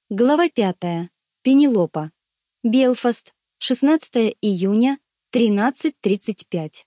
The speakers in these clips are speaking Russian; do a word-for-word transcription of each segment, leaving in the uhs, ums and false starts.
Глава пятая. Пенелопа. Белфаст. шестнадцатое июня, тринадцать тридцать пять.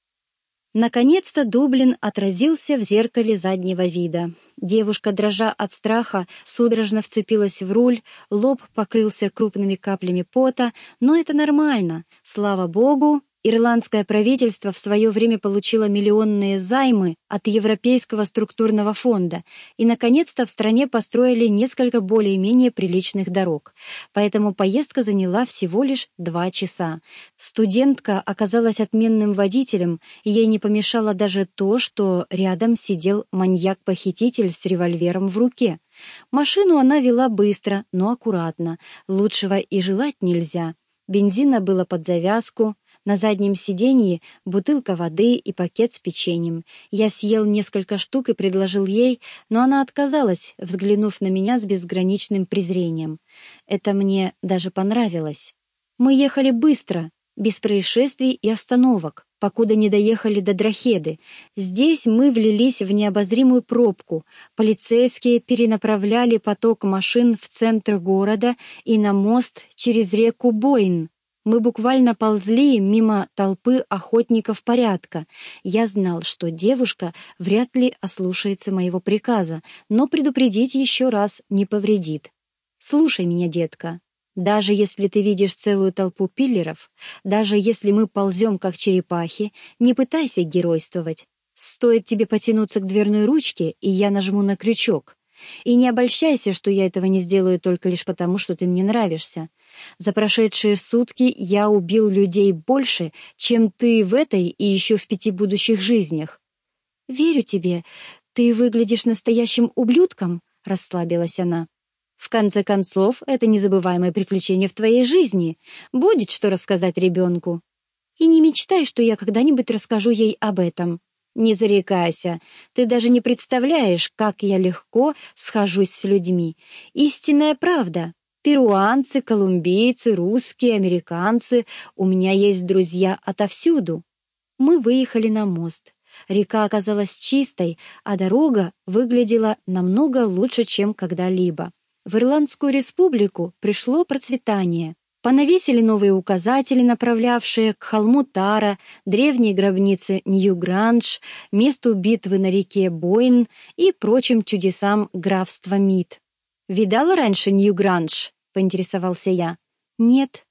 Наконец-то Дублин отразился в зеркале заднего вида. Девушка, дрожа от страха, судорожно вцепилась в руль, лоб покрылся крупными каплями пота, но это нормально. Слава богу, ирландское правительство в свое время получило миллионные займы от Европейского структурного фонда, и, наконец-то, в стране построили несколько более-менее приличных дорог. Поэтому поездка заняла всего лишь два часа. Студентка оказалась отменным водителем, и ей не помешало даже то, что рядом сидел маньяк-похититель с револьвером в руке. Машину она вела быстро, но аккуратно. Лучшего и желать нельзя. Бензина было под завязку. На заднем сиденье бутылка воды и пакет с печеньем. Я съел несколько штук и предложил ей, но она отказалась, взглянув на меня с безграничным презрением. Это мне даже понравилось. Мы ехали быстро, без происшествий и остановок, покуда не доехали до Дрохеды. Здесь мы влились в необозримую пробку. Полицейские перенаправляли поток машин в центр города и на мост через реку Бойн. Мы буквально ползли мимо толпы охотников порядка. Я знал, что девушка вряд ли ослушается моего приказа, но предупредить еще раз не повредит. «Слушай меня, детка. Даже если ты видишь целую толпу пиллеров, даже если мы ползем как черепахи, не пытайся геройствовать. Стоит тебе потянуться к дверной ручке, и я нажму на крючок. И не обольщайся, что я этого не сделаю только лишь потому, что ты мне нравишься. За прошедшие сутки я убил людей больше, чем ты в этой и еще в пяти будущих жизнях». «Верю тебе. Ты выглядишь настоящим ублюдком», — расслабилась она. «В конце концов, это незабываемое приключение в твоей жизни. Будет что рассказать ребенку. И не мечтай, что я когда-нибудь расскажу ей об этом. Не зарекайся. Ты даже не представляешь, как я легко схожусь с людьми. Истинная правда. Перуанцы, колумбийцы, русские, американцы. У меня есть друзья отовсюду». Мы выехали на мост. Река оказалась чистой, а дорога выглядела намного лучше, чем когда-либо. В Ирландскую республику пришло процветание. Понавесили новые указатели, направлявшие к холму Тара, древней гробнице Нью-Гранж, месту битвы на реке Бойн и прочим чудесам графства Мид. «Видала раньше Нью-Гранж?» — поинтересовался я. «Нет».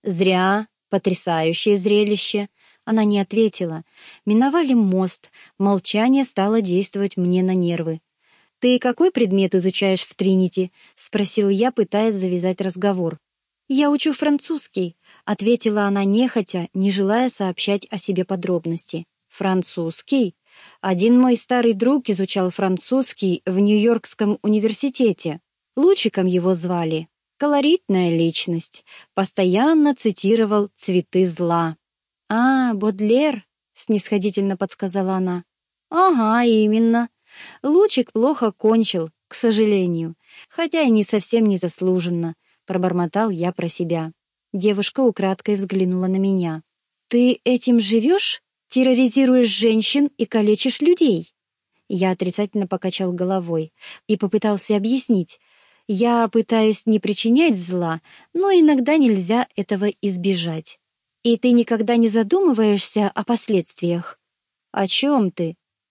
«Зря. Потрясающее зрелище». Она не ответила. Миновали мост. Молчание стало действовать мне на нервы. «Ты какой предмет изучаешь в Тринити?» — спросил я, пытаясь завязать разговор. «Я учу французский», — ответила она нехотя, не желая сообщать о себе подробности. «Французский? Один мой старый друг изучал французский в Нью-Йоркском университете. Лучиком его звали. Колоритная личность. Постоянно цитировал «Цветы зла». «А, Бодлер?» — снисходительно подсказала она. «Ага, именно. Лучик плохо кончил, к сожалению, хотя и не совсем незаслуженно», — пробормотал я про себя. Девушка украдкой взглянула на меня. «Ты этим живешь? Терроризируешь женщин и калечишь людей?» Я отрицательно покачал головой и попытался объяснить. «Я пытаюсь не причинять зла, но иногда нельзя этого избежать. И ты никогда не задумываешься о последствиях?» «О чем ты?»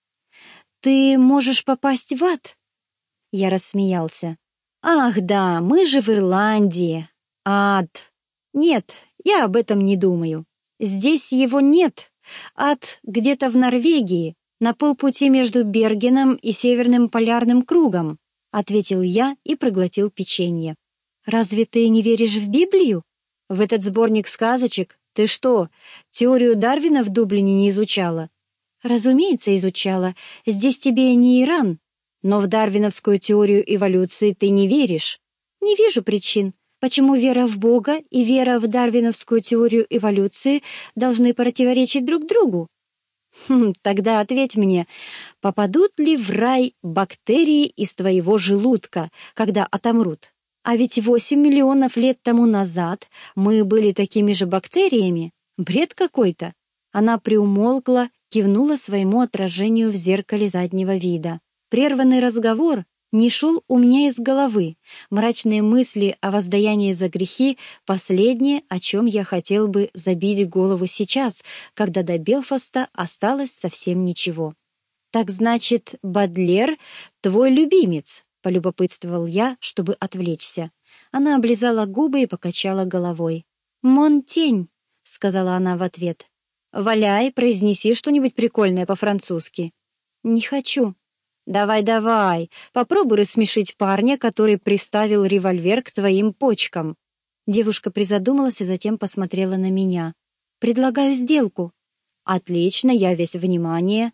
«Ты можешь попасть в ад?» Я рассмеялся. «Ах да, мы же в Ирландии. Ад. Нет, я об этом не думаю. Здесь его нет. Ад где-то в Норвегии, на полпути между Бергеном и Северным полярным кругом», — ответил я и проглотил печенье. «Разве ты не веришь в Библию? В этот сборник сказочек? Ты что, теорию Дарвина в Дублине не изучала?» «Разумеется, изучала. Здесь тебе не Иран. Но в дарвиновскую теорию эволюции ты не веришь». «Не вижу причин, почему вера в Бога и вера в дарвиновскую теорию эволюции должны противоречить друг другу». «Хм, тогда ответь мне, попадут ли в рай бактерии из твоего желудка, когда отомрут? А ведь восемь миллионов лет тому назад мы были такими же бактериями. Бред какой-то». Она приумолкла, кивнула своему отражению в зеркале заднего вида. Прерванный разговор не шел у меня из головы. Мрачные мысли о воздаянии за грехи — последнее, о чем я хотел бы забить голову сейчас, когда до Белфаста осталось совсем ничего. «Так значит, Бодлер — твой любимец?» — полюбопытствовал я, чтобы отвлечься. Она облизала губы и покачала головой. «Монтень», — сказала она в ответ. «Валяй, произнеси что-нибудь прикольное по-французски». «Не хочу». «Давай-давай, попробуй рассмешить парня, который приставил револьвер к твоим почкам». Девушка призадумалась и затем посмотрела на меня. «Предлагаю сделку». «Отлично, я весь внимание».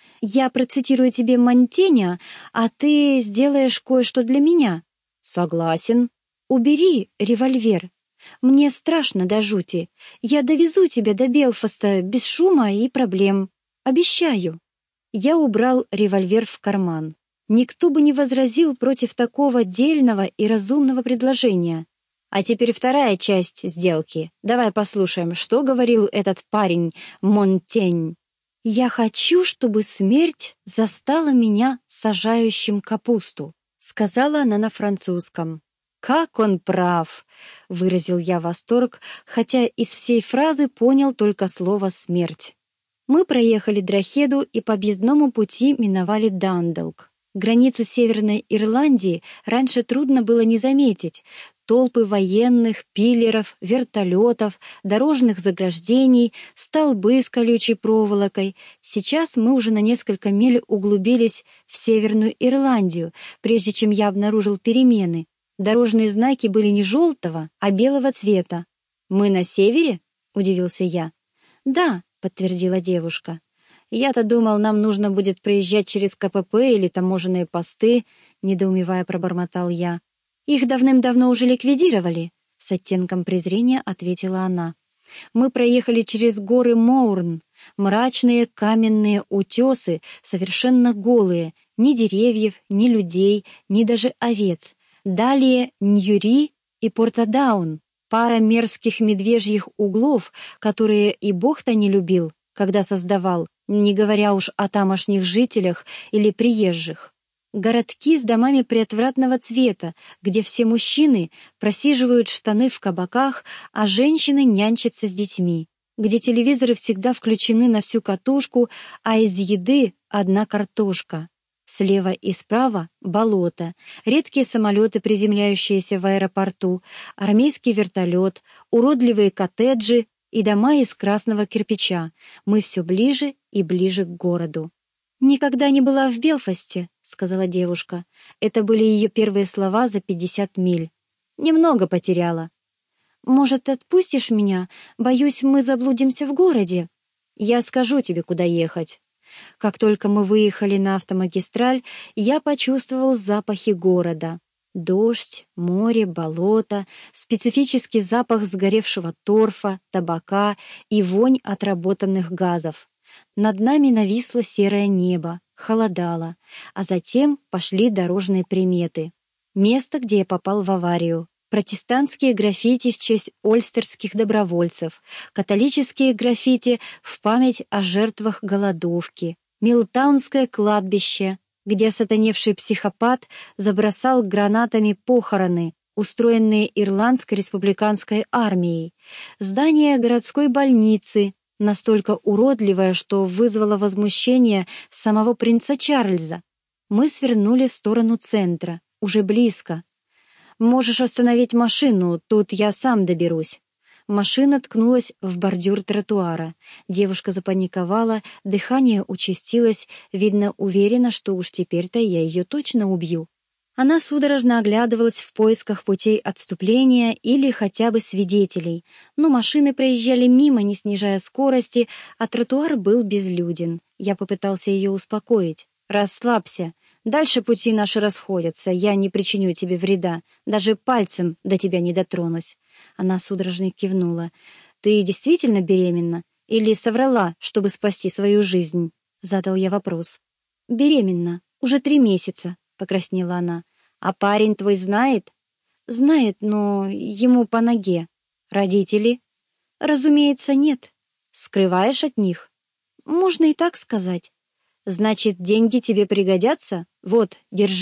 «Я процитирую тебе Монтенья, а ты сделаешь кое-что для меня». «Согласен». «Убери револьвер. Мне страшно до жути. Я довезу тебя до Белфаста без шума и проблем. Обещаю». Я убрал револьвер в карман. Никто бы не возразил против такого дельного и разумного предложения. А теперь вторая часть сделки. Давай послушаем, что говорил этот парень Монтень. «Я хочу, чтобы смерть застала меня сажающим капусту», — сказала она на французском. «Как он прав!» — выразил я восторг, хотя из всей фразы понял только слово «смерть». Мы проехали Дрохеду и по объездному пути миновали Данделк. Границу Северной Ирландии раньше трудно было не заметить. Толпы военных, пиллеров, вертолетов, дорожных заграждений, столбы с колючей проволокой. Сейчас мы уже на несколько миль углубились в Северную Ирландию, прежде чем я обнаружил перемены. Дорожные знаки были не желтого, а белого цвета. «Мы на севере?» — удивился я. «Да», — подтвердила девушка. «Я-то думал, нам нужно будет проезжать через ка пэ пэ или таможенные посты», — недоумевая пробормотал я. «Их давным-давно уже ликвидировали», — с оттенком презрения ответила она. «Мы проехали через горы Моурн, мрачные каменные утесы, совершенно голые, ни деревьев, ни людей, ни даже овец. Далее Ньюри и Портадаун, пара мерзких медвежьих углов, которые и Бог-то не любил, когда создавал, не говоря уж о тамошних жителях или приезжих. Городки с домами приотвратного цвета, где все мужчины просиживают штаны в кабаках, а женщины нянчатся с детьми, где телевизоры всегда включены на всю катушку, а из еды одна картошка. Слева и справа — болото, редкие самолеты, приземляющиеся в аэропорту, армейский вертолет, уродливые коттеджи и дома из красного кирпича. Мы все ближе и ближе к городу. «Никогда не была в Белфасте», — сказала девушка. Это были ее первые слова за пятьдесят миль. «Немного потеряла». «Может, отпустишь меня? Боюсь, мы заблудимся в городе». «Я скажу тебе, куда ехать». Как только мы выехали на автомагистраль, я почувствовал запахи города. Дождь, море, болото, специфический запах сгоревшего торфа, табака и вонь отработанных газов. Над нами нависло серое небо, холодало, а затем пошли дорожные приметы. Место, где я попал в аварию. Протестантские граффити в честь ольстерских добровольцев, католические граффити в память о жертвах голодовки, Милтаунское кладбище, где осатаневший психопат забросал гранатами похороны, устроенные Ирландской республиканской армией, здание городской больницы, настолько уродливое, что вызвало возмущение самого принца Чарльза. Мы свернули в сторону центра, уже близко. «Можешь остановить машину, тут я сам доберусь». Машина ткнулась в бордюр тротуара. Девушка запаниковала, дыхание участилось, видно, уверена, что уж теперь-то я ее точно убью. Она судорожно оглядывалась в поисках путей отступления или хотя бы свидетелей, но машины проезжали мимо, не снижая скорости, а тротуар был безлюден. Я попытался ее успокоить. «Расслабься. Дальше пути наши расходятся, я не причиню тебе вреда, даже пальцем до тебя не дотронусь». Она судорожно кивнула. «Ты действительно беременна? Или соврала, чтобы спасти свою жизнь?» Задал я вопрос. «Беременна. Уже три месяца», — покраснела она. «А парень твой знает?» «Знает, но ему по ноге». «Родители?» «Разумеется, нет». «Скрываешь от них?» «Можно и так сказать». «Значит, деньги тебе пригодятся? Вот, держи».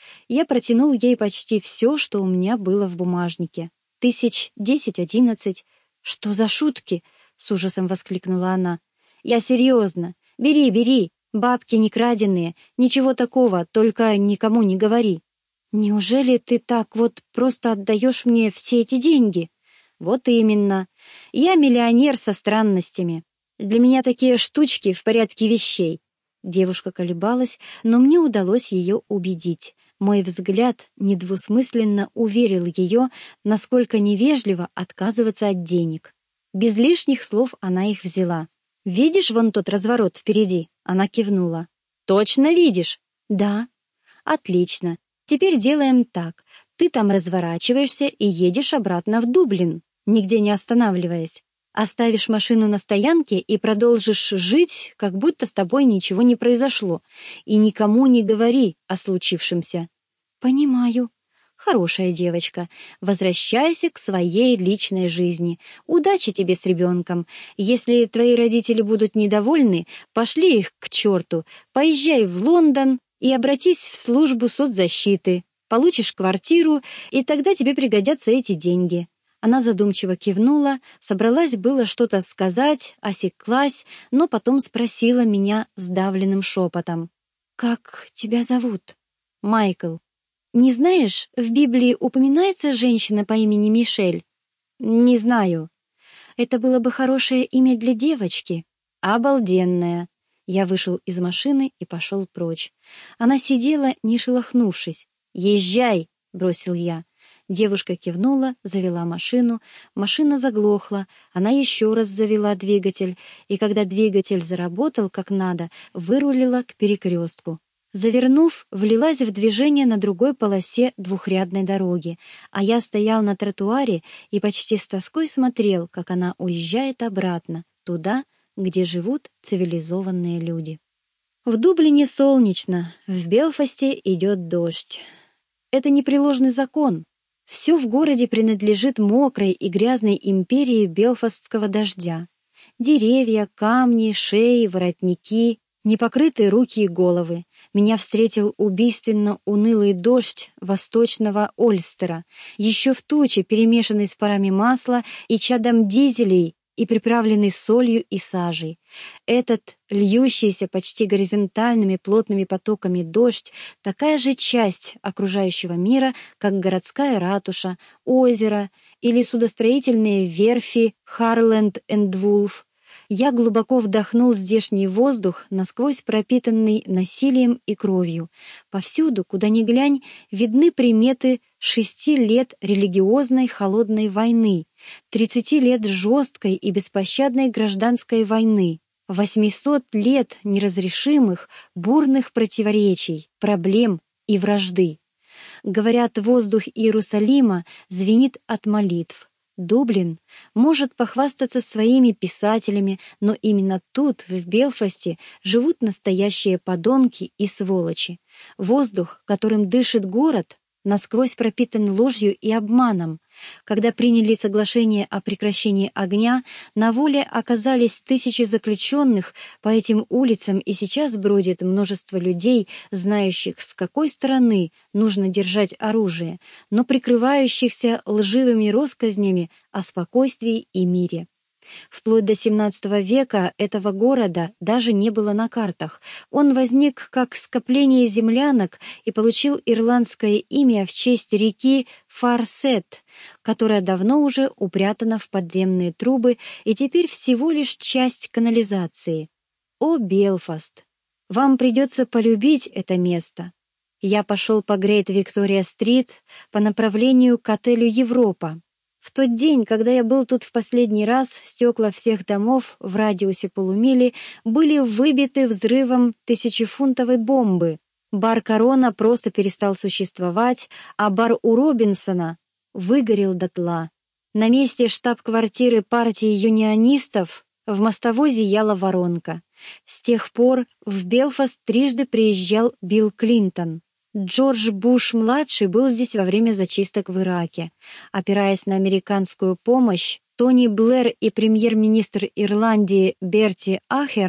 Я протянул ей почти все, что у меня было в бумажнике. Тысяч десять-одиннадцать. «Что за шутки?» — с ужасом воскликнула она. «Я серьезно. Бери, бери. Бабки не краденые. Ничего такого, только никому не говори». «Неужели ты так вот просто отдаешь мне все эти деньги?» «Вот именно. Я миллионер со странностями. Для меня такие штучки в порядке вещей». Девушка колебалась, но мне удалось ее убедить. Мой взгляд недвусмысленно уверил ее, насколько невежливо отказываться от денег. Без лишних слов она их взяла. «Видишь вон тот разворот впереди?» Она кивнула. «Точно видишь?» «Да». «Отлично. Теперь делаем так. Ты там разворачиваешься и едешь обратно в Дублин, нигде не останавливаясь. Оставишь машину на стоянке и продолжишь жить, как будто с тобой ничего не произошло. И никому не говори о случившемся». «Понимаю. Хорошая девочка. Возвращайся к своей личной жизни. Удачи тебе с ребенком. Если твои родители будут недовольны, пошли их к черту. Поезжай в Лондон и обратись в службу соцзащиты. Получишь квартиру, и тогда тебе пригодятся эти деньги». Она задумчиво кивнула, собралась было что-то сказать, осеклась, но потом спросила меня сдавленным шепотом. «Как тебя зовут?» «Майкл». «Не знаешь, в Библии упоминается женщина по имени Мишель?» «Не знаю». «Это было бы хорошее имя для девочки». «Обалденное». Я вышел из машины и пошел прочь. Она сидела, не шелохнувшись. «Езжай!» — бросил я. Девушка кивнула, завела машину, машина заглохла, она еще раз завела двигатель, и когда двигатель заработал как надо, вырулила к перекрестку. Завернув, влилась в движение на другой полосе двухрядной дороги, а я стоял на тротуаре и почти с тоской смотрел, как она уезжает обратно, туда, где живут цивилизованные люди. В Дублине солнечно, в Белфасте идет дождь. Это непреложный закон. Все в городе принадлежит мокрой и грязной империи белфастского дождя. Деревья, камни, шеи, воротники, непокрытые руки и головы. Меня встретил убийственно унылый дождь восточного Ольстера, еще в туче, перемешанный с парами масла и чадом дизелей, и приправленный солью и сажей. Этот льющийся почти горизонтальными плотными потоками дождь — такая же часть окружающего мира, как городская ратуша, озеро или судостроительные верфи Харленд энд Вулф. Я глубоко вдохнул здешний воздух, насквозь пропитанный насилием и кровью. Повсюду, куда ни глянь, видны приметы шести лет религиозной холодной войны, тридцати лет жесткой и беспощадной гражданской войны, восьмисот лет неразрешимых, бурных противоречий, проблем и вражды. Говорят, воздух Иерусалима звенит от молитв. Дублин может похвастаться своими писателями, но именно тут, в Белфасте, живут настоящие подонки и сволочи. Воздух, которым дышит город, насквозь пропитан ложью и обманом. Когда приняли соглашение о прекращении огня, на воле оказались тысячи заключенных по этим улицам, и сейчас бродит множество людей, знающих, с какой стороны нужно держать оружие, но прикрывающихся лживыми россказнями о спокойствии и мире. Вплоть до семнадцатого века этого города даже не было на картах. Он возник как скопление землянок и получил ирландское имя в честь реки Фарсет, которая давно уже упрятана в подземные трубы и теперь всего лишь часть канализации. О, Белфаст! Вам придется полюбить это место. Я пошел по Грейт-Виктория-стрит по направлению к отелю «Европа». В тот день, когда я был тут в последний раз, стекла всех домов в радиусе полумили были выбиты взрывом тысячефунтовой бомбы. Бар «Корона» просто перестал существовать, а бар у Робинсона выгорел дотла. На месте штаб-квартиры партии юнионистов в мостовой зияла воронка. С тех пор в Белфаст трижды приезжал Билл Клинтон. Джордж Буш-младший был здесь во время зачисток в Ираке. Опираясь на американскую помощь, Тони Блэр и премьер-министр Ирландии Берти Ахерн в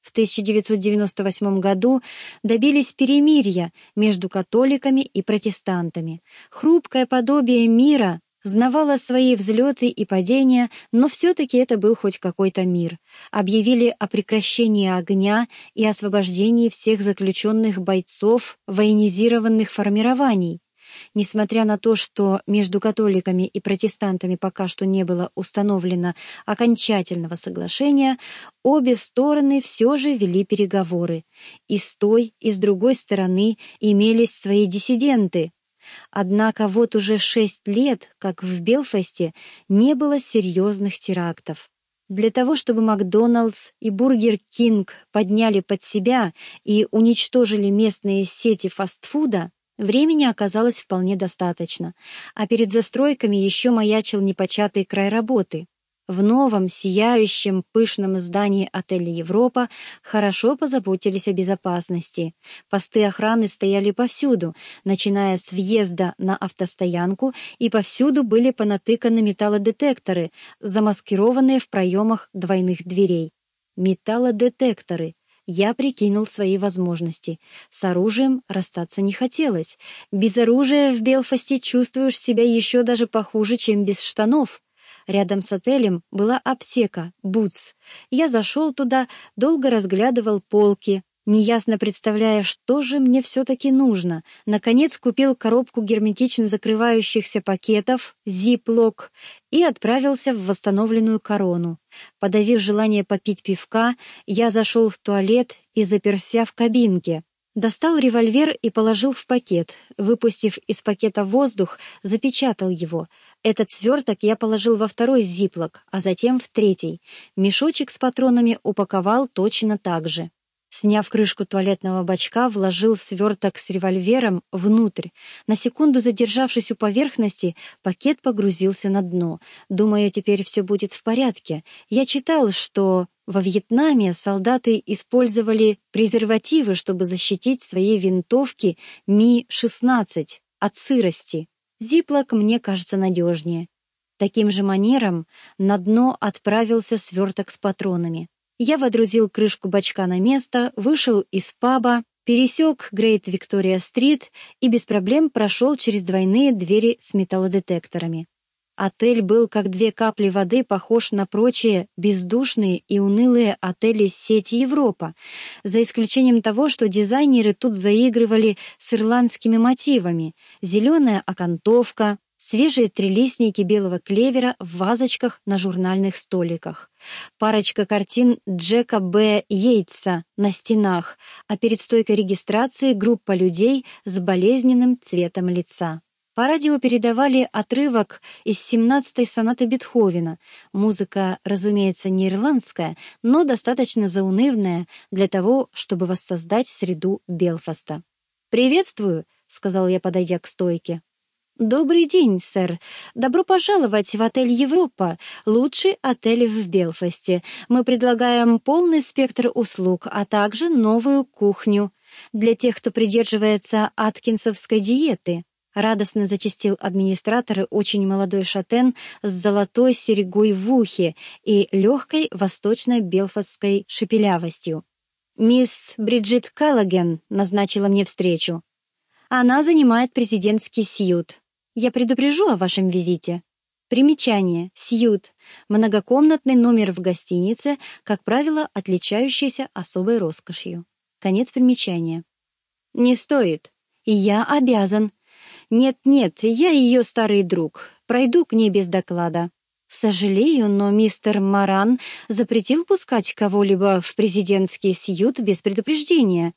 в тысяча девятьсот девяносто восьмом году добились перемирия между католиками и протестантами. Хрупкое подобие мира знавало свои взлеты и падения, но все-таки это был хоть какой-то мир. Объявили о прекращении огня и освобождении всех заключенных бойцов военизированных формирований. Несмотря на то, что между католиками и протестантами пока что не было установлено окончательного соглашения, обе стороны все же вели переговоры. И с той, и с другой стороны имелись свои диссиденты. Однако вот уже шесть лет, как в Белфасте, не было серьезных терактов. Для того, чтобы Макдоналдс и Бургер Кинг подняли под себя и уничтожили местные сети фастфуда, времени оказалось вполне достаточно, а перед застройками еще маячил непочатый край работы. В новом, сияющем, пышном здании отеля «Европа» хорошо позаботились о безопасности. Посты охраны стояли повсюду, начиная с въезда на автостоянку, и повсюду были понатыканы металлодетекторы, замаскированные в проемах двойных дверей. Металлодетекторы. Я прикинул свои возможности. С оружием расстаться не хотелось. Без оружия в Белфасте чувствуешь себя еще даже похуже, чем без штанов. Рядом с отелем была аптека, Бутс. Я зашел туда, долго разглядывал полки, неясно представляя, что же мне все-таки нужно. Наконец купил коробку герметично закрывающихся пакетов, зиплок, и отправился в восстановленную Корону. Подавив желание попить пивка, я зашел в туалет и заперся в кабинке. Достал револьвер и положил в пакет. Выпустив из пакета воздух, запечатал его. Этот сверток я положил во второй зиплок, а затем в третий. Мешочек с патронами упаковал точно так же. Сняв крышку туалетного бачка, вложил сверток с револьвером внутрь. На секунду задержавшись у поверхности, пакет погрузился на дно. Думаю, теперь все будет в порядке. Я читал, что во Вьетнаме солдаты использовали презервативы, чтобы защитить свои винтовки Ми шестнадцать от сырости. Зиплок мне кажется надежнее. Таким же манером на дно отправился сверток с патронами. Я водрузил крышку бачка на место, вышел из паба, пересек Грейт Виктория-стрит и без проблем прошел через двойные двери с металлодетекторами. Отель был, как две капли воды, похож на прочие бездушные и унылые отели сети Европа, за исключением того, что дизайнеры тут заигрывали с ирландскими мотивами: зеленая окантовка, свежие трилистники белого клевера в вазочках на журнальных столиках, парочка картин Джека Б. Йейтса на стенах, а перед стойкой регистрации группа людей с болезненным цветом лица. По радио передавали отрывок из семнадцатой сонаты Бетховена. Музыка, разумеется, не ирландская, но достаточно заунывная для того, чтобы воссоздать среду Белфаста. «Приветствую», — сказал я, подойдя к стойке. «Добрый день, сэр. Добро пожаловать в отель «Европа», лучший отель в Белфасте. Мы предлагаем полный спектр услуг, а также новую кухню для тех, кто придерживается аткинсовской диеты». Радостно зачастил администратор, очень молодой шатен с золотой серьгой в ухе и легкой восточно-белфастской шепелявостью. «Мисс Бриджит Каллаген назначила мне встречу. Она занимает президентский сьют. Я предупрежу о вашем визите». Примечание. Сьют. Многокомнатный номер в гостинице, как правило, отличающийся особой роскошью. Конец примечания. «Не стоит. И я обязан. Нет-нет, я ее старый друг. Пройду к ней без доклада. Сожалею, но мистер Маран запретил пускать кого-либо в президентский сьют без предупреждения».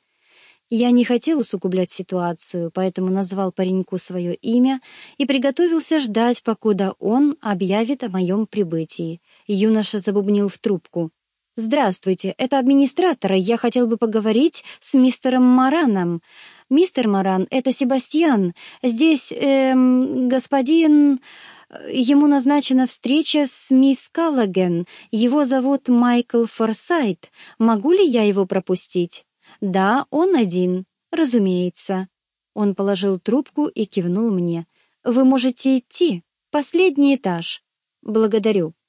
Я не хотел усугублять ситуацию, поэтому назвал пареньку свое имя и приготовился ждать, покуда он объявит о моем прибытии. Юноша забубнил в трубку: «Здравствуйте, это администратор, я хотел бы поговорить с мистером Мараном. Мистер Маран, это Себастьян. Здесь, эм, господин... Ему назначена встреча с мисс Каллаген. Его зовут Майкл Форсайт. Могу ли я его пропустить?» «Да, он один, разумеется». Он положил трубку и кивнул мне. «Вы можете идти. Последний этаж». «Благодарю».